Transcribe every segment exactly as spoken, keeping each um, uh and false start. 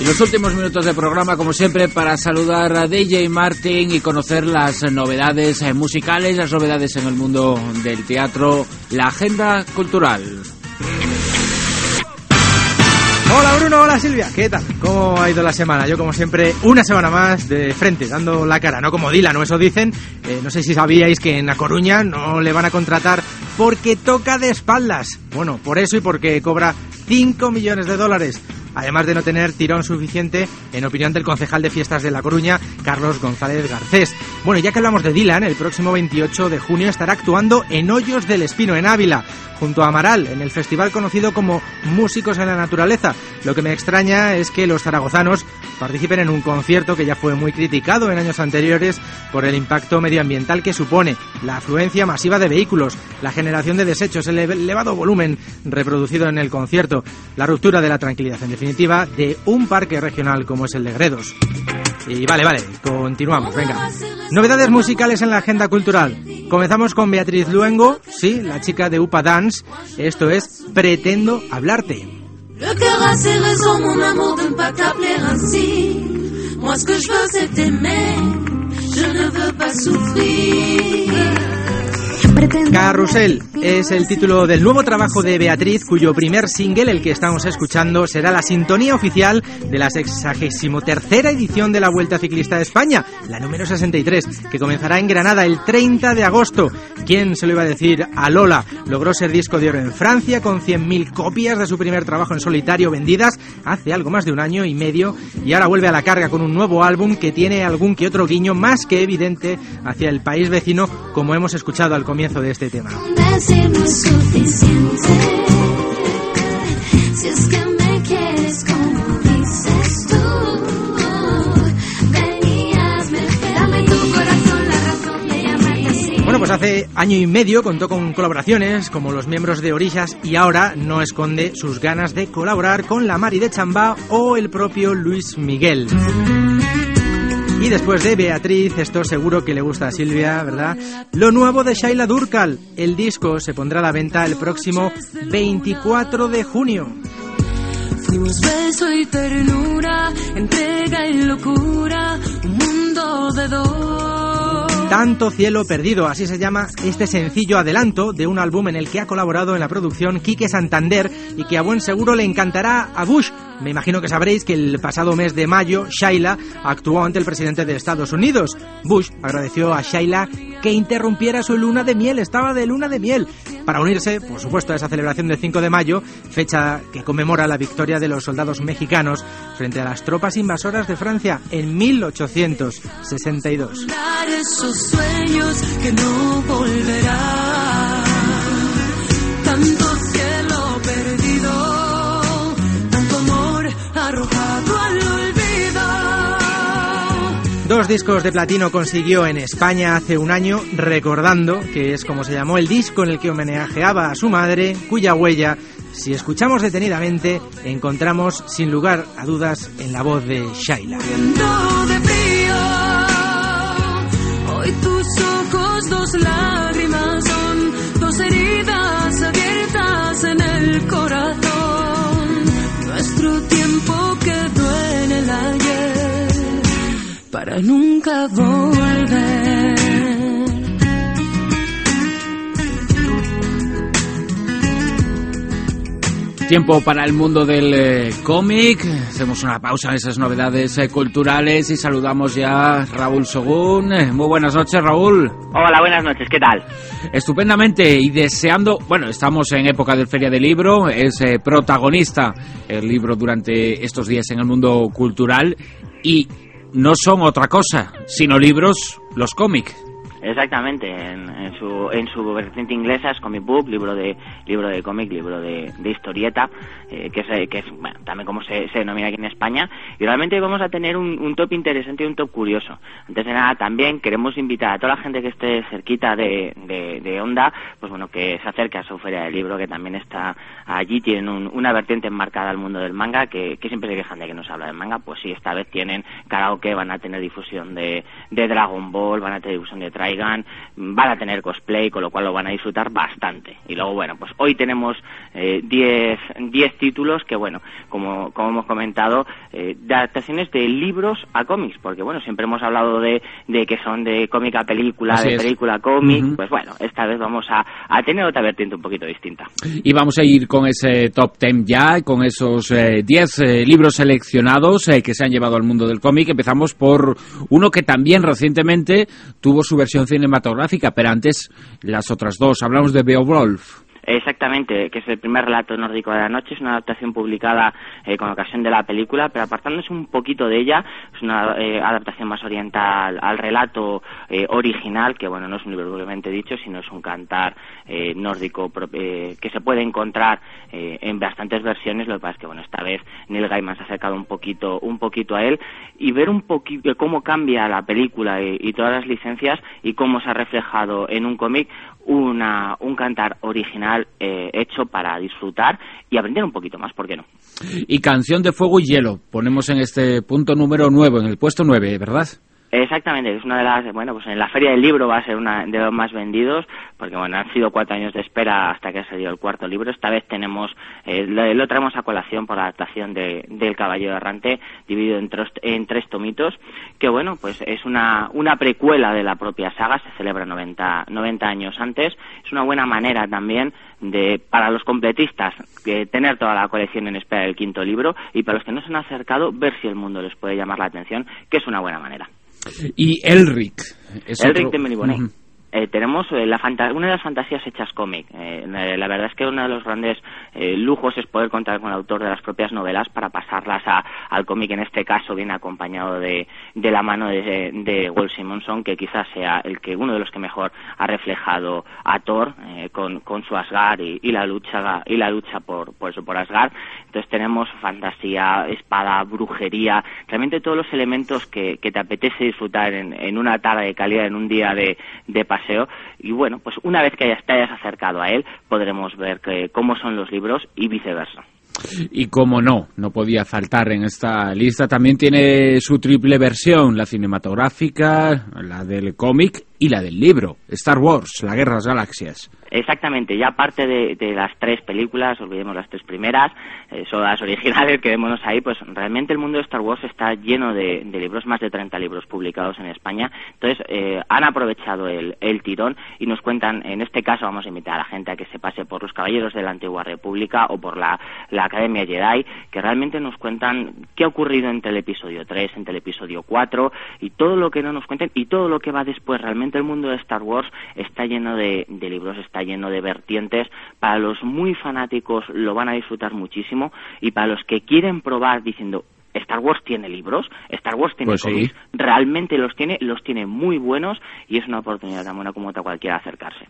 Los últimos minutos de programa, como siempre, para saludar a D J Martin y conocer las novedades musicales, las novedades en el mundo del teatro, la agenda cultural. Hola Bruno, hola Silvia, ¿qué tal? ¿Cómo ha ido la semana? Yo como siempre, una semana más de frente, dando la cara, no como Dylan, o eso dicen. Eh, no sé si sabíais que en A Coruña no le van a contratar porque toca de espaldas. Bueno, por eso y porque cobra cinco millones de dólares. Además de no tener tirón suficiente, en opinión del concejal de fiestas de La Coruña, Carlos González Garcés. Bueno, ya que hablamos de Dylan, el próximo veintiocho de junio estará actuando en Hoyos del Espino, en Ávila, junto a Amaral, en el festival conocido como Músicos en la Naturaleza. Lo que me extraña es que los zaragozanos participen en un concierto que ya fue muy criticado en años anteriores por el impacto medioambiental que supone, la afluencia masiva de vehículos, la generación de desechos, el elevado volumen reproducido en el concierto, la ruptura de la tranquilidad, en definitiva, de un parque regional como es el de Gredos. Y vale, vale, continuamos, venga. Novedades musicales en la agenda cultural. Comenzamos con Beatriz Luengo, sí, la chica de Upa Dance. Esto es Pretendo Hablarte. Le cœur a ses raisons, mon amour, de ne pas t'appeler ainsi. Moi, ce que je veux, c'est t'aimer. Je ne veux pas souffrir. Carrusel es el título del nuevo trabajo de Beatriz, cuyo primer single, el que estamos escuchando, será la sintonía oficial de la sexagésimo tercera edición de la Vuelta Ciclista de España, la número sesenta y tres, que comenzará en Granada el treinta de agosto. ¿Quién se lo iba a decir a Lola? Logró ser disco de oro en Francia con cien mil copias de su primer trabajo en solitario vendidas hace algo más de un año y medio, y ahora vuelve a la carga con un nuevo álbum que tiene algún que otro guiño más que evidente hacia el país vecino, como hemos escuchado al comienzo de este tema. Decir no es suficiente. Si es que me quieres como dices tú, ven y hazme feliz. Dame tu corazón, la razón de llamarte así. Bueno, pues hace año y medio contó con colaboraciones como los miembros de Orillas y ahora no esconde sus ganas de colaborar con la Mari de Chambá o el propio Luis Miguel. Y después de Beatriz, esto seguro que le gusta a Silvia, ¿verdad? Lo nuevo de Shaila Durkal. El disco se pondrá a la venta el próximo veinticuatro de junio. Fuimos beso y ternura, entrega y locura, un mundo de dos. Tanto cielo perdido, así se llama este sencillo adelanto de un álbum en el que ha colaborado en la producción Quique Santander y que a buen seguro le encantará a Bush. Me imagino que sabréis que el pasado mes de mayo Shaila actuó ante el presidente de Estados Unidos. Bush agradeció a Shaila que interrumpiera su luna de miel, estaba de luna de miel, para unirse, por supuesto, a esa celebración del cinco de mayo, fecha que conmemora la victoria de los soldados mexicanos frente a las tropas invasoras de Francia en mil ochocientos sesenta y dos. Esos sueños que no volverán, tanto cielo perdido, tanto amor arrojado al olvido. Dos discos de platino consiguió en España hace un año, Recordando, que es como se llamó el disco en el que homenajeaba a su madre, cuya huella, si escuchamos detenidamente, encontramos sin lugar a dudas en la voz de Shaila. De frío, hoy tus ojos dos lágrimas son dos heridas abiertas en el corazón. Nuestro tiempo quedó en el ayer para nunca volver. Tiempo para el mundo del eh, cómic. Hacemos una pausa en esas novedades eh, culturales y saludamos ya a Raúl Sogún. Eh, muy buenas noches, Raúl. Hola, buenas noches, ¿qué tal? Estupendamente y deseando... Bueno, estamos en época de Feria del Libro, es eh, protagonista el libro durante estos días en el mundo cultural y no son otra cosa, sino libros, los cómics. Exactamente, en, en su en su vertiente inglesa es comic book, libro de libro de cómic, libro de, de historieta, eh, que es que es bueno, también como se, se denomina aquí en España, y realmente vamos a tener un, un top interesante y un top curioso. Antes de nada, también queremos invitar a toda la gente que esté cerquita de, de, de Onda, pues bueno, que se acerque a su feria del libro, que también está allí, tienen un, una vertiente enmarcada al mundo del manga, que, que siempre se quejan de que no se habla de manga, pues sí, esta vez tienen karaoke, van a tener difusión de, de Dragon Ball, van a tener difusión de Trailer, traigan, van a tener cosplay, con lo cual lo van a disfrutar bastante. Y luego, bueno, pues hoy tenemos diez eh, títulos que, bueno, como, como hemos comentado, eh, de adaptaciones de libros a cómics, porque, bueno, siempre hemos hablado de, de que son de cómic a película, Así de es. película a cómic, Uh-huh. pues bueno, esta vez vamos a, a tener otra vertiente un poquito distinta. Y vamos a ir con ese top ten ya, con esos eh, diez eh, libros seleccionados eh, que se han llevado al mundo del cómic. Empezamos por uno que también recientemente tuvo su versión cinematográfica, pero antes las otras dos. Hablamos de Beowulf. Exactamente, que es el primer relato nórdico de la noche, es una adaptación publicada eh, con ocasión de la película, pero apartándose un poquito de ella, es una eh, adaptación más oriental al relato eh, original, que bueno, no es un libro propiamente dicho, sino es un cantar eh, nórdico eh, que se puede encontrar eh, en bastantes versiones. Lo que pasa es que bueno, esta vez Neil Gaiman se ha acercado un poquito, un poquito a él, y ver un poquito cómo cambia la película y, y todas las licencias y cómo se ha reflejado en un cómic una un cantar original eh, hecho para disfrutar y aprender un poquito más, ¿por qué no? Y Canción de Fuego y Hielo, ponemos en este punto número nueve, en el puesto nueve, ¿verdad? Exactamente, es una de las, bueno, pues en la Feria del Libro va a ser una de los más vendidos, porque bueno, han sido cuatro años de espera hasta que ha salido el cuarto libro. Esta vez tenemos, eh, lo, lo traemos a colación por la adaptación de, del Caballero Errante, dividido en, tros, en tres tomitos, que bueno, pues es una, una precuela de la propia saga, se celebra noventa, noventa años antes. Es una buena manera también de, para los completistas, de tener toda la colección en espera del quinto libro, y para los que no se han acercado, ver si el mundo les puede llamar la atención, que es una buena manera. Y Elric. Es Elric otro... de Melibone. Uh-huh. Eh, tenemos eh, la fanta- una de las fantasías hechas cómic. Eh, eh, la verdad es que uno de los grandes eh, lujos es poder contar con el autor de las propias novelas para pasarlas a, al cómic. En este caso viene acompañado de, de la mano de, de Walt Simonson, que quizás sea el que uno de los que mejor ha reflejado a Thor eh, con, con su Asgard y, y la lucha y la lucha por, por eso, por Asgard. Entonces tenemos fantasía, espada, brujería, realmente todos los elementos que, que te apetece disfrutar en, en una tarde de calidad, en un día de, de paseo. Y bueno, pues una vez que hayas, te hayas acercado a él, podremos ver que, cómo son los libros y viceversa. Y como no, no podía faltar en esta lista, también tiene su triple versión, la cinematográfica, la del cómic y la del libro, Star Wars, la Guerra de las Galaxias. Exactamente, ya aparte de, de las tres películas, olvidemos las tres primeras, eh, son las originales, quedémonos ahí, pues realmente el mundo de Star Wars está lleno de, de libros, más de treinta libros publicados en España. Entonces eh, han aprovechado el, el tirón y nos cuentan, en este caso vamos a invitar a la gente a que se pase por los Caballeros de la Antigua República o por la, la Academia Jedi, que realmente nos cuentan qué ha ocurrido entre el episodio tres, entre el episodio cuatro, y todo lo que no nos cuenten y todo lo que va después. Realmente el mundo de Star Wars está lleno de, de libros, está lleno de vertientes. Para los muy fanáticos lo van a disfrutar muchísimo, y para los que quieren probar diciendo Star Wars tiene libros, Star Wars tiene pues cómics, sí. Realmente los tiene, los tiene muy buenos, y es una oportunidad tan buena como otra cualquiera acercarse.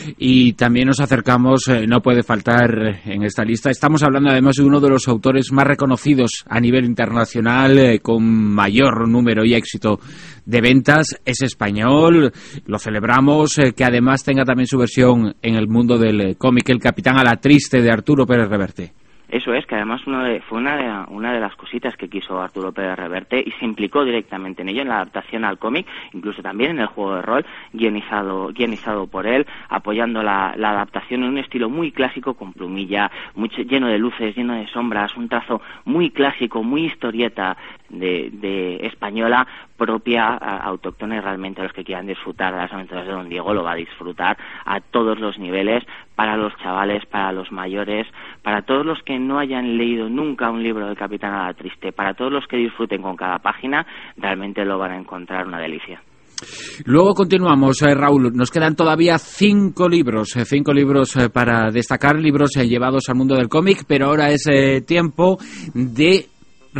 Y también nos acercamos, eh, no puede faltar en esta lista, estamos hablando además de uno de los autores más reconocidos a nivel internacional, eh, con mayor número y éxito de ventas, es español, lo celebramos, eh, que además tenga también su versión en el mundo del eh, cómic, El Capitán a la Triste, de Arturo Pérez Reverte. Eso es, que además uno de, fue una de, una de las cositas que quiso Arturo Pérez Reverte, y se implicó directamente en ello, en la adaptación al cómic, incluso también en el juego de rol, guionizado, guionizado por él, apoyando la, la adaptación en un estilo muy clásico, con plumilla, muy, lleno de luces, lleno de sombras, un trazo muy clásico, muy historieta de, de española, propia, autóctona, y realmente los que quieran disfrutar de las aventuras de Don Diego lo va a disfrutar a todos los niveles, para los chavales, para los mayores, para todos los que no hayan leído nunca un libro del Capitán a la Triste, para todos los que disfruten con cada página, realmente lo van a encontrar una delicia. Luego continuamos, eh, Raúl, nos quedan todavía cinco libros, eh, cinco libros eh, para destacar, libros eh, llevados al mundo del cómic, pero ahora es eh, tiempo de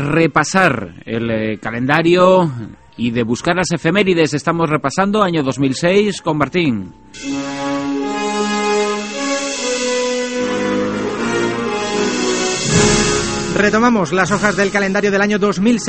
repasar el eh, calendario y de buscar las efemérides. Estamos repasando año dos mil seis con Martín. Retomamos las hojas del calendario del año dos mil seis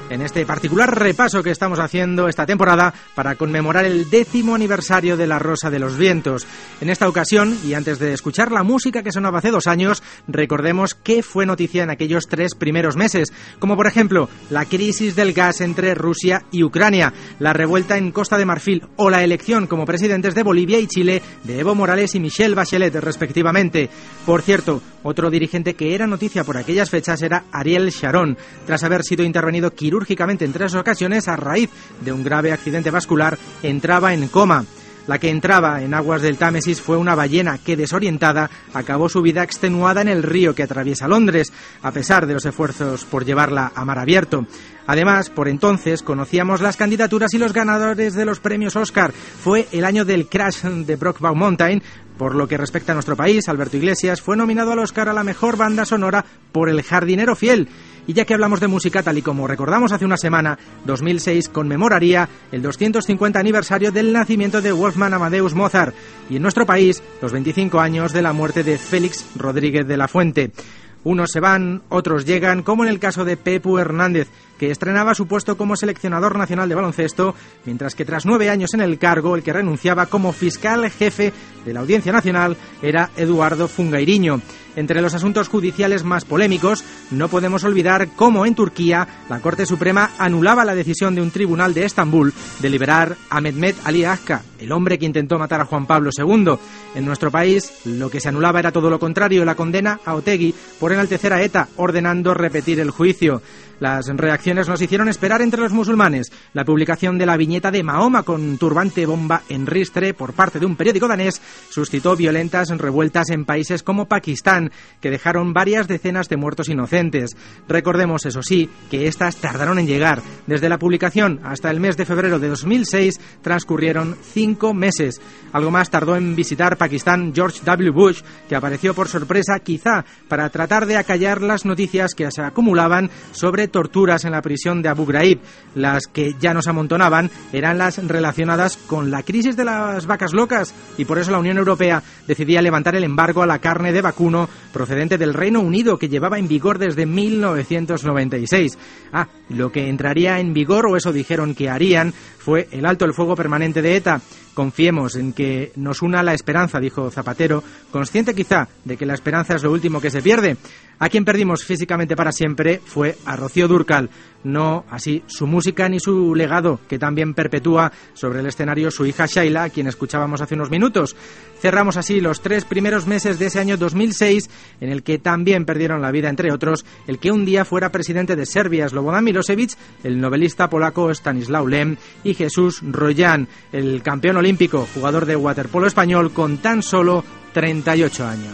en este particular repaso que estamos haciendo esta temporada para conmemorar el décimo aniversario de La Rosa de los Vientos. En esta ocasión, y antes de escuchar la música que sonaba hace dos años, recordemos qué fue noticia en aquellos tres primeros meses, como por ejemplo la crisis del gas entre Rusia y Ucrania, la revuelta en Costa de Marfil o la elección como presidentes de Bolivia y Chile de Evo Morales y Michelle Bachelet, respectivamente. Por cierto, otro dirigente que era noticia por aquellas fechas era Ariel Sharon, tras haber sido intervenido quirúrgicamente en tres ocasiones a raíz de un grave accidente vascular, entraba en coma. La que entraba en aguas del Támesis fue una ballena que, desorientada, acabó su vida extenuada en el río que atraviesa Londres, a pesar de los esfuerzos por llevarla a mar abierto. Además, por entonces, conocíamos las candidaturas y los ganadores de los premios Oscar. Fue el año del crash de Brokeback Mountain. Por lo que respecta a nuestro país, Alberto Iglesias fue nominado al Oscar a la mejor banda sonora por El jardinero fiel. Y ya que hablamos de música, tal y como recordamos hace una semana, dos mil seis conmemoraría el doscientos cincuenta aniversario del nacimiento de Wolfgang Amadeus Mozart y en nuestro país los veinticinco años de la muerte de Félix Rodríguez de la Fuente. Unos se van, otros llegan, como en el caso de Pepu Hernández, que estrenaba su puesto como seleccionador nacional de baloncesto, mientras que tras nueve años en el cargo, el que renunciaba como fiscal jefe de la Audiencia Nacional era Eduardo Fungairiño. Entre los asuntos judiciales más polémicos, no podemos olvidar cómo en Turquía la Corte Suprema anulaba la decisión de un tribunal de Estambul de liberar a Mehmet Ali Akka, el hombre que intentó matar a Juan Pablo segundo. En nuestro país, lo que se anulaba era todo lo contrario, la condena a Otegi por enaltecer a ETA, ordenando repetir el juicio. Las reacciones nos hicieron esperar entre los musulmanes. La publicación de la viñeta de Mahoma con turbante bomba en ristre por parte de un periódico danés suscitó violentas revueltas en países como Pakistán, que dejaron varias decenas de muertos inocentes. Recordemos, eso sí, que estas tardaron en llegar. Desde la publicación hasta el mes de febrero de dos mil seis transcurrieron cinco meses. Algo más tardó en visitar Pakistán George W. Bush, que apareció por sorpresa, quizá para tratar de acallar las noticias que se acumulaban sobre torturas en la prisión de Abu Ghraib. Las que ya nos amontonaban eran las relacionadas con la crisis de las vacas locas, y por eso la Unión Europea decidía levantar el embargo a la carne de vacuno procedente del Reino Unido, que llevaba en vigor desde mil novecientos noventa y seis. Ah, lo que entraría en vigor, o eso dijeron que harían, fue el alto el fuego permanente de ETA. Confiemos en que nos una la esperanza, dijo Zapatero, consciente quizá de que la esperanza es lo último que se pierde. A quien perdimos físicamente para siempre fue a Rocío Dúrcal, no así su música ni su legado, que también perpetúa sobre el escenario su hija Shaila, a quien escuchábamos hace unos minutos. Cerramos así los tres primeros meses de ese año dos mil seis, en el que también perdieron la vida, entre otros, el que un día fuera presidente de Serbia, Slobodan Milosevic, el novelista polaco Stanislaw Lem y Jesús Royan, el campeón olímpico, jugador de waterpolo español con tan solo treinta y ocho años.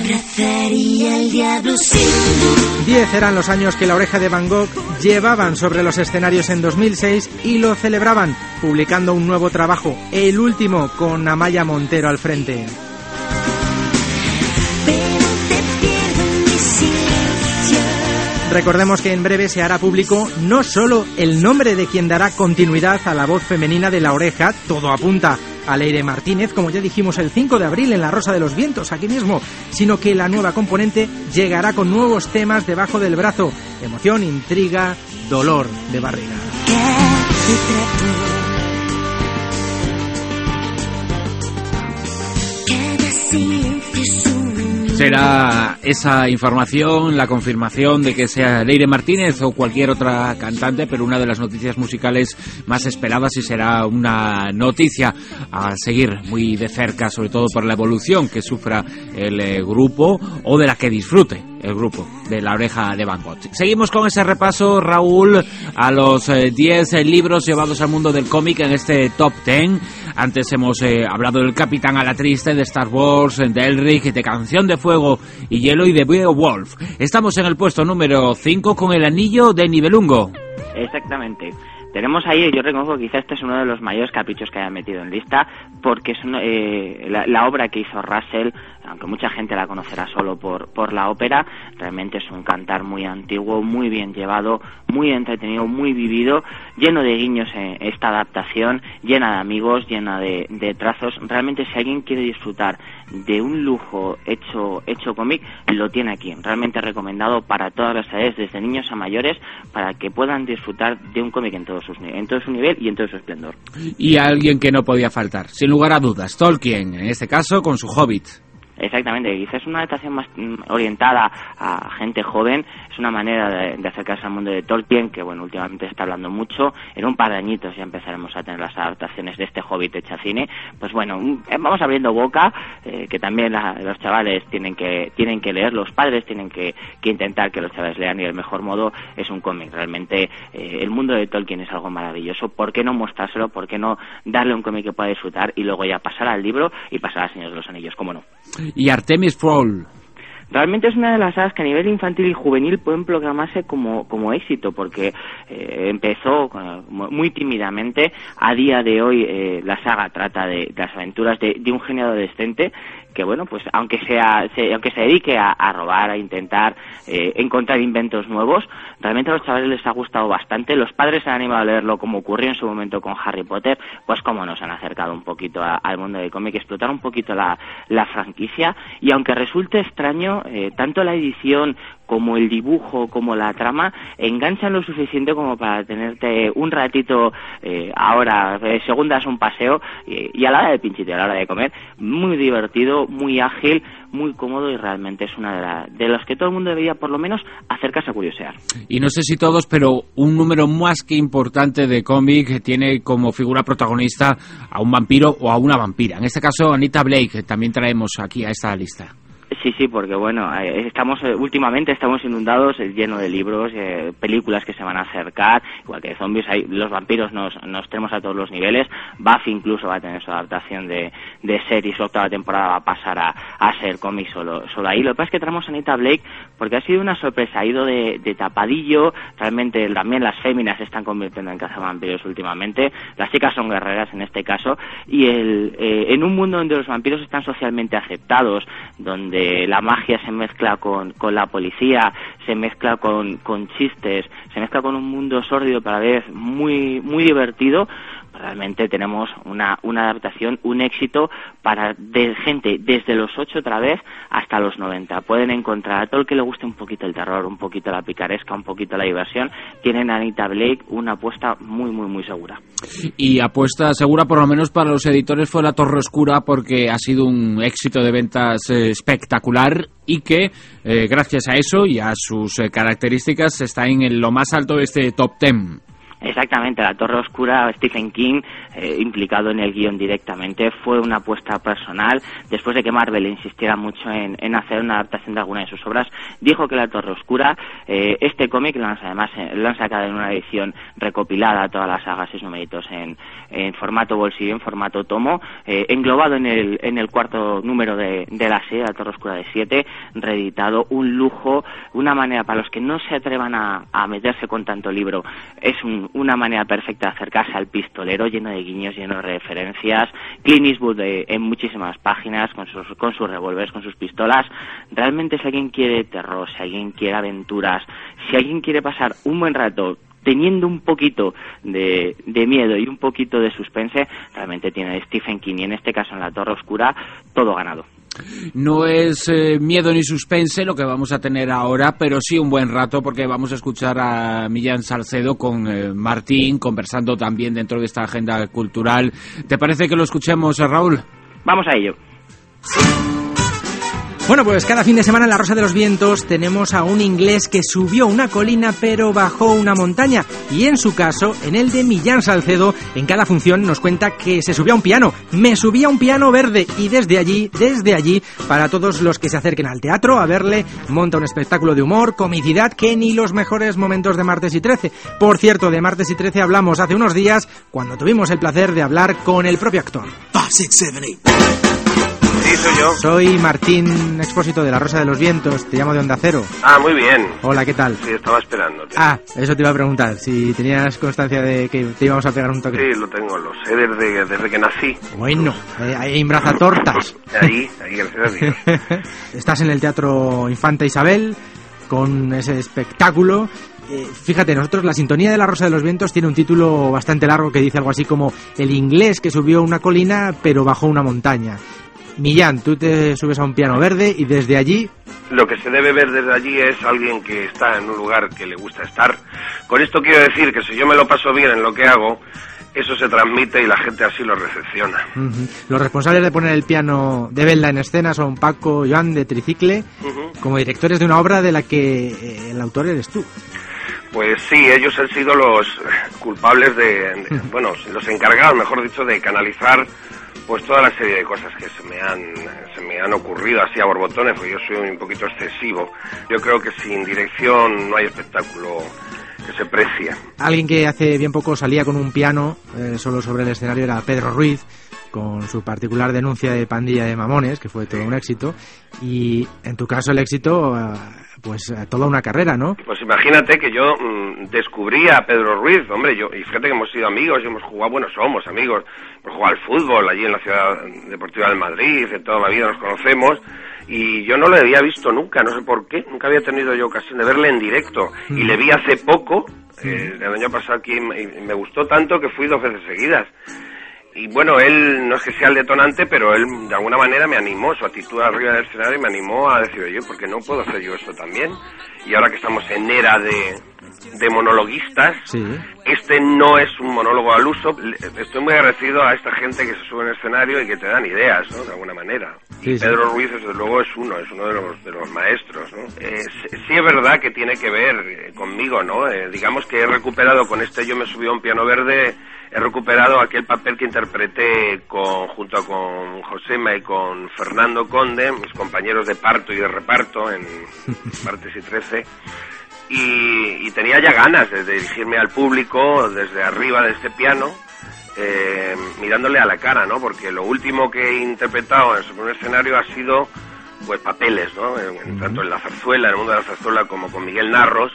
Diez eran los años que La Oreja de Van Gogh llevaban sobre los escenarios en dos mil seis y lo celebraban publicando un nuevo trabajo, el último, con Amaya Montero al frente. Recordemos que en breve se hará público no solo el nombre de quien dará continuidad a la voz femenina de La Oreja, todo apunta a Leire Martínez, como ya dijimos el cinco de abril en La Rosa de los Vientos, aquí mismo, sino que la nueva componente llegará con nuevos temas debajo del brazo: emoción, intriga, dolor de barriga. Será esa información la confirmación de que sea Leire Martínez o cualquier otra cantante, pero una de las noticias musicales más esperadas, y será una noticia a seguir muy de cerca, sobre todo por la evolución que sufra el eh, grupo, o de la que disfrute el grupo de La Oreja de Van Gogh. Seguimos con ese repaso, Raúl, a los diez eh, eh, libros llevados al mundo del cómic en este top diez. Antes hemos eh, hablado del Capitán a la Triste, de Star Wars, de Elric, de Canción de Fuego y Hielo y de Beowulf. Estamos en el puesto número cinco con El Anillo de Nibelungo. Exactamente. tenemos ahí, yo reconozco que quizá este es uno de los mayores caprichos que haya metido en lista, porque es una, eh, la, la obra que hizo Russell, aunque mucha gente la conocerá solo por, por la ópera, realmente es un cantar muy antiguo, muy bien llevado, muy entretenido, muy vivido, lleno de guiños en esta adaptación, llena de amigos, llena de, de trazos. Realmente, si alguien quiere disfrutar de un lujo hecho hecho cómic, lo tiene aquí. Realmente recomendado para todas las edades, desde niños a mayores, para que puedan disfrutar de un cómic en todo, sus, en todo su nivel y en todo su esplendor. Y alguien que no podía faltar, sin lugar a dudas, Tolkien, en este caso con su Hobbit. Exactamente, quizás una adaptación más orientada a gente joven, es una manera de, de acercarse al mundo de Tolkien, que bueno, últimamente está hablando mucho. En un par de añitos ya empezaremos a tener las adaptaciones de este Hobbit hecha cine. Pues bueno, vamos abriendo boca, eh, que también la, los chavales tienen que tienen que leer, los padres tienen que, que intentar que los chavales lean, y el mejor modo es un cómic. Realmente eh, el mundo de Tolkien es algo maravilloso. ¿Por qué no mostrárselo? ¿Por qué no darle un cómic que pueda disfrutar y luego ya pasar al libro y pasar a Señor de los Anillos? ¿Cómo no? Y Artemis Fowl. Realmente es una de las sagas que a nivel infantil y juvenil pueden proclamarse como, como éxito, porque eh, empezó eh, muy tímidamente. A día de hoy eh, la saga trata de, de las aventuras de, de un genio adolescente que, bueno, pues aunque sea se, aunque se dedique a, a robar, a intentar eh, encontrar inventos nuevos, realmente a los chavales les ha gustado bastante. Los padres se han animado a leerlo, como ocurrió en su momento con Harry Potter. Pues como nos han acercado un poquito a, al mundo del cómic, explotar un poquito la, la franquicia. Y aunque resulte extraño, eh, tanto la edición como el dibujo, como la trama, enganchan lo suficiente como para tenerte un ratito, eh, ahora, eh, según das un paseo, eh, y a la hora de pinchito, a la hora de comer, muy divertido, muy ágil, muy cómodo, y realmente es una de, la, de los que todo el mundo debería por lo menos acercarse a curiosear. Y no sé si todos, pero un número más que importante de cómic tiene como figura protagonista a un vampiro o a una vampira. En este caso, Anita Blake, también traemos aquí a esta lista. Sí, sí, porque bueno, estamos últimamente estamos inundados, lleno de libros, eh, películas que se van a acercar, igual que de zombies. Hay, los vampiros nos, nos tenemos a todos los niveles. Buffy incluso va a tener su adaptación de, de serie, su octava temporada va a pasar a, a ser cómic solo, solo ahí. Lo que pasa es que traemos a Anita Blake porque ha sido una sorpresa, ha ido de, de tapadillo. Realmente también las féminas se están convirtiendo en cazavampiros últimamente, las chicas son guerreras en este caso, y el, eh, en un mundo donde los vampiros están socialmente aceptados, donde la magia se mezcla con, con la policía, se mezcla con, con chistes, se mezcla con un mundo sórdido, pero a la vez muy, muy divertido. Realmente tenemos una, una adaptación, un éxito para de gente desde los ocho otra vez hasta los noventa. Pueden encontrar a todo el que le guste un poquito el terror, un poquito la picaresca, un poquito la diversión. Tienen a Anita Blake, una apuesta muy, muy, muy segura. Y apuesta segura, por lo menos para los editores, fue La Torre Oscura, porque ha sido un éxito de ventas eh, espectacular, y que eh, gracias a eso y a sus eh, características está en lo más alto de este top ten. Exactamente, La Torre Oscura, Stephen King, eh, implicado en el guión directamente, fue una apuesta personal. Después de que Marvel insistiera mucho en, en hacer una adaptación de alguna de sus obras, dijo que La Torre Oscura, eh, este cómic, lo han, además eh, lo han sacado en una edición recopilada, todas las sagas, seis numeritos en, en formato bolsillo, en formato tomo, eh, englobado en el, en el cuarto número de, de la serie, La Torre Oscura de siete, reeditado, un lujo, una manera para los que no se atrevan a, a meterse con tanto libro, es un una manera perfecta de acercarse al pistolero, lleno de guiños, lleno de referencias. Clint Eastwood eh, en muchísimas páginas, con sus, con sus revólveres, con sus pistolas. Realmente, si alguien quiere terror, si alguien quiere aventuras, si alguien quiere pasar un buen rato teniendo un poquito de, de miedo y un poquito de suspense, realmente tiene Stephen King, y en este caso en La Torre Oscura, todo ganado. No es eh, miedo ni suspense lo que vamos a tener ahora, pero sí un buen rato, porque vamos a escuchar a Millán Salcedo con eh, Martín, conversando también dentro de esta agenda cultural. ¿Te parece que lo escuchemos, Raúl? Vamos a ello. Bueno, pues cada fin de semana en La Rosa de los Vientos tenemos a un inglés que subió una colina pero bajó una montaña, y en su caso, en el de Millán Salcedo, en cada función nos cuenta que se subió a un piano. Me subí a un piano verde, y desde allí, desde allí, para todos los que se acerquen al teatro a verle, monta un espectáculo de humor, comicidad, que ni los mejores momentos de Martes y trece. Por cierto, de Martes y trece hablamos hace unos días, cuando tuvimos el placer de hablar con el propio actor. five, six, seven, eight. Sí, soy yo. Soy Martín Expósito de La Rosa de los Vientos, te llamo de Onda Cero. Ah, muy bien. Hola, ¿qué tal? Sí, estaba esperándote. Ah, eso te iba a preguntar, si tenías constancia de que te íbamos a pegar un toque. Sí, lo tengo, lo sé desde, desde que nací. Bueno, eh, ahí en Brazatortas. Ahí, ahí, gracias a Dios. Estás en el Teatro Infanta Isabel con ese espectáculo. Eh, fíjate, nosotros la sintonía de La Rosa de los Vientos tiene un título bastante largo que dice algo así como el inglés que subió una colina pero bajó una montaña. Millán, tú te subes a un piano verde y desde allí... Lo que se debe ver desde allí es alguien que está en un lugar que le gusta estar. Con esto quiero decir que si yo me lo paso bien en lo que hago, eso se transmite y la gente así lo recepciona. Uh-huh. Los responsables de poner el piano de Velda en escena son Paco Joan de Tricicle, uh-huh, como directores de una obra de la que eh, el autor eres tú. Pues sí, ellos han sido los culpables de, de bueno, los encargados, mejor dicho, de canalizar pues toda la serie de cosas que se me han se me han ocurrido así a borbotones, porque yo soy un poquito excesivo. Yo creo que sin dirección no hay espectáculo que se precie. Alguien que hace bien poco salía con un piano eh, solo sobre el escenario era Pedro Ruiz, con su particular denuncia de Pandilla de Mamones, que fue todo un éxito, y en tu caso el éxito, eh, pues eh, toda una carrera, ¿no? Pues imagínate que yo mmm, descubrí a Pedro Ruiz, hombre, yo y fíjate que hemos sido amigos, y hemos jugado, bueno, somos amigos, hemos jugado al fútbol allí en la Ciudad Deportiva del Madrid, de toda la vida nos conocemos, y yo no le había visto nunca, no sé por qué, nunca había tenido yo ocasión de verle en directo, mm. y le vi hace poco, mm. eh, el año pasado aquí, y me gustó tanto que fui dos veces seguidas. Y bueno, él no es que sea el detonante, pero él de alguna manera me animó, su actitud arriba del escenario me animó a decir, oye, ¿por qué no puedo hacer yo esto también? Y ahora que estamos en era de, de monologuistas, sí. Este no es un monólogo al uso. Estoy muy agradecido a esta gente que se sube en el escenario y que te dan ideas, ¿no? De alguna manera. Sí, y Pedro sí. Ruiz, desde luego, es uno, es uno de los, de los maestros, ¿no? Eh, sí es verdad que tiene que ver conmigo, ¿no? Eh, digamos que he recuperado con este Yo me subí a un piano verde, he recuperado aquel papel que interpreté con, junto con Josema y con Fernando Conde, mis compañeros de parto y de reparto en Martes y trece, y, y tenía ya ganas de dirigirme al público desde arriba de este piano, eh, mirándole a la cara, ¿no? Porque lo último que he interpretado en un escenario ha sido pues papeles, ¿no? En, tanto en la zarzuela, en el mundo de la zarzuela, como con Miguel Narros.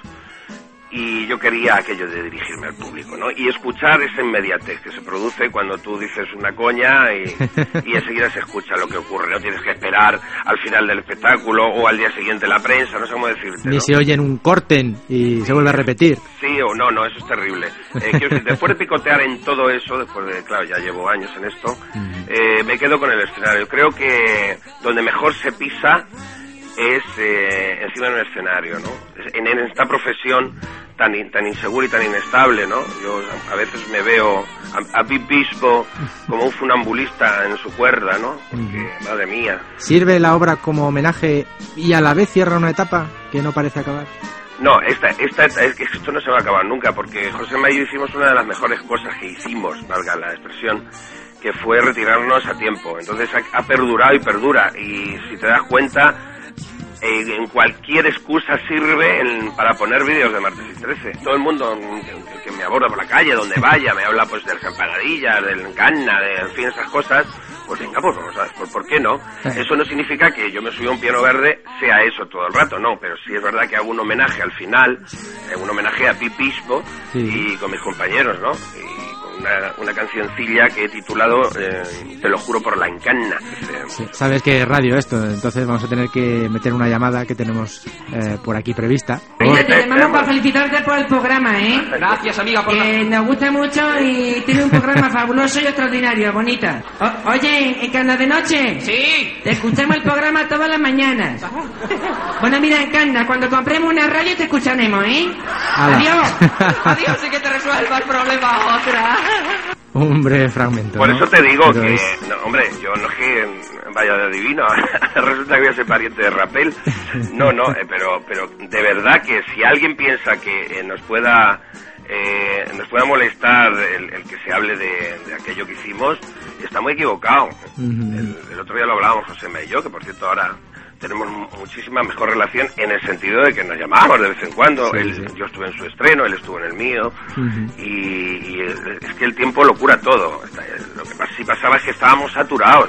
Y yo quería aquello de dirigirme al público, ¿no? Y escuchar esa inmediatez que se produce cuando tú dices una coña y, y enseguida se escucha lo que ocurre. No tienes que esperar al final del espectáculo o al día siguiente la prensa, no sé cómo decirte, Ni ¿no? se oyen un corten y se vuelve a repetir. Sí o no, no, eso es terrible. Eh, quiero decir, después de picotear en todo eso, después de, claro, ya llevo años en esto, eh, me quedo con el escenario. Creo que donde mejor se pisa es eh, encima de un escenario, ¿no? En, en esta profesión tan tan insegura y tan inestable, ¿no? Yo a veces me veo a, a Pip Bispo como un funambulista en su cuerda, ¿no? Porque, madre mía. ¿Sirve la obra como homenaje y a la vez cierra una etapa que no parece acabar? No, esta, esta, es que esto no se va a acabar nunca, porque José Mayo hicimos una de las mejores cosas que hicimos, valga la expresión, que fue retirarnos a tiempo. Entonces ha, ha perdurado y perdura, y si te das cuenta, Eh, en cualquier excusa sirve en, para poner vídeos de Martes y trece. Todo el mundo que, que me aborda por la calle, donde vaya, me habla pues del campanadilla, del encanna, de, en fin, esas cosas, pues venga, pues vamos a ver, ¿por, ¿por qué no? Eso no significa que yo me subí a un piano verde sea eso todo el rato, no, pero sí es verdad que hago un homenaje al final, eh, un homenaje a Pipispo, sí. Y con mis compañeros, ¿no? Y Una, una cancioncilla que he titulado eh, Te lo juro por la encanna. Sí, sabes que es radio esto, entonces vamos a tener que meter una llamada que tenemos eh, por aquí prevista. Oye, te llamamos para felicitarte por el programa, ¿eh? Gracias, amiga, por eh, la... Nos gusta mucho y tiene un programa fabuloso y extraordinario, bonita. O, oye, ¿Encarna de noche? Sí. Te escuchamos el programa todas las mañanas. Bueno, mira, Encarna, cuando compremos una radio te escucharemos, ¿eh? Ala. Adiós. Adiós, y que te resuelva el problema otra. Un breve fragmento. Por ¿no? eso te digo Pero que, es... no, hombre, yo no es que vaya de adivino, resulta que voy a ser pariente de Rapel. No, no, eh, pero, pero de verdad que si alguien piensa que eh, nos pueda eh, nos pueda molestar el, el que se hable de, de aquello que hicimos, está muy equivocado. Uh-huh. el, el otro día lo hablábamos José y yo, que por cierto ahora tenemos muchísima mejor relación en el sentido de que nos llamamos de vez en cuando. Sí, él, sí. Yo estuve en su estreno, él estuvo en el mío, uh-huh. y, y es que el tiempo lo cura todo. Lo que sí pasaba es que estábamos saturados.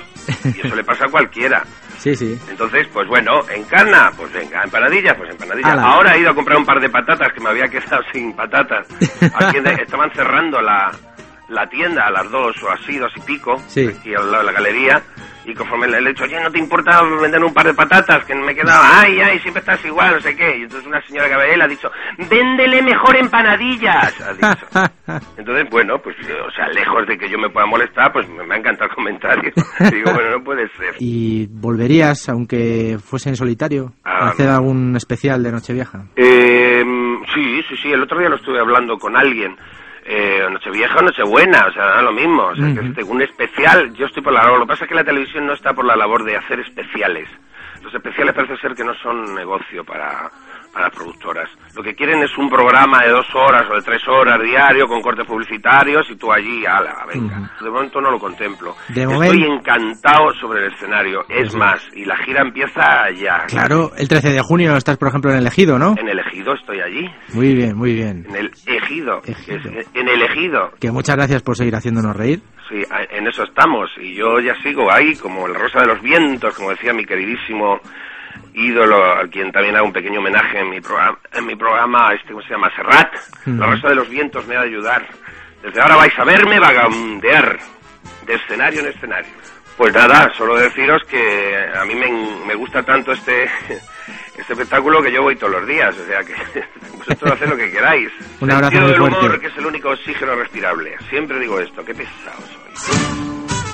Y eso le pasa a cualquiera. Sí, sí. Entonces, pues bueno, encarna, pues venga, empanadillas, pues empanadillas. Ala. Ahora he ido a comprar un par de patatas, que me había quedado sin patatas. Aquí de- estaban cerrando la, la tienda a las dos o así, dos y pico, Sí. aquí al lado de la galería. Y conforme le he dicho, oye, ¿no te importa vender un par de patatas? Que me quedaba, ay, ay, siempre estás igual, no sé qué. Y entonces una señora que había ahí le ha dicho, véndele mejor empanadillas, ha dicho. Entonces, bueno, pues, o sea, lejos de que yo me pueda molestar, pues me, me ha encantado el comentario. Digo, bueno, no puede ser. ¿Y volverías, aunque fuese en solitario, a Ah, hacer algún especial de Nochevieja? Eh, sí, sí, sí, el otro día lo estuve hablando con alguien. Eh, Nochevieja o Nochebuena, o sea, da lo mismo. O sea, Ujú. que este, un especial, yo estoy por la labor. Lo que pasa es que la televisión no está por la labor de hacer especiales. Los especiales parece ser que no son negocio para, para las productoras. Lo que quieren es un programa de dos horas o de tres horas diario con cortes publicitarios y tú allí, ala, venga. De momento no lo contemplo. De Estoy momento- encantado sobre el escenario. Es más, y la gira empieza ya. Claro, el trece de junio estás, por ejemplo, en el Ejido, ¿no? En el Ejido estoy allí. Muy bien, muy bien. En el Ejido. Ejido. Es- en el Ejido. Que muchas gracias por seguir haciéndonos reír. Sí, a- en eso estamos. Y yo ya sigo ahí, como la Rosa de los Vientos, como decía mi queridísimo ídolo, al quien también hago un pequeño homenaje en mi programa, en mi programa este, ¿cómo se llama? Serrat. Ujú. La Rosa de los Vientos me ha de ayudar. Desde ahora vais a verme vagabundear de escenario en escenario. Pues nada, solo deciros que a mí me, me gusta tanto este, este espectáculo que yo voy todos los días. O sea que vosotros haced lo que queráis. Un abrazo Sentido muy del humor, fuerte. que es el único oxígeno respirable. Siempre digo esto, qué pesado soy.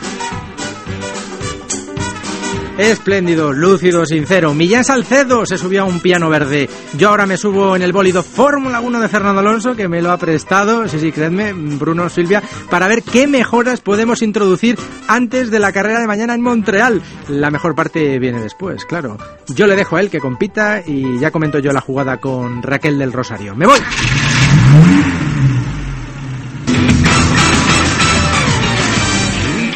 Espléndido, lúcido, sincero. Millán Salcedo se subió a un piano verde. Yo ahora me subo en el bólido Fórmula uno de Fernando Alonso, que me lo ha prestado, sí, sí, creedme, Bruno, Silvia, para ver qué mejoras podemos introducir antes de la carrera de mañana en Montreal. La mejor parte viene después, claro. Yo le dejo a él que compita y ya comento yo la jugada con Raquel del Rosario. ¡Me voy!